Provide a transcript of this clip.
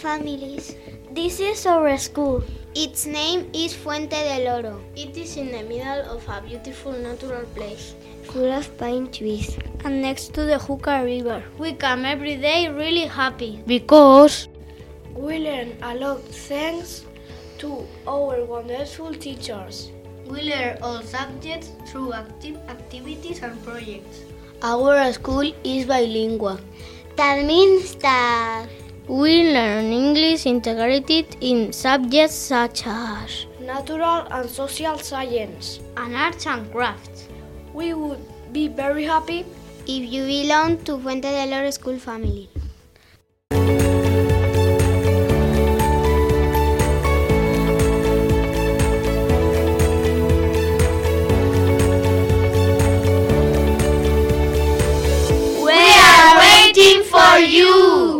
families. This is our school. Its name is Fuente del Oro. It is in the middle of a beautiful natural place, full of pine trees, and next to the Júcar River. We come every day really happy because we learn a lot thanks to our wonderful teachers. We learn all subjects through activities and projects. Our school is bilingual. That means that we learn English integrated in subjects such as natural and social science and arts and crafts. We would be very happy if you belong to Fuente del Oro school family. We are waiting for you.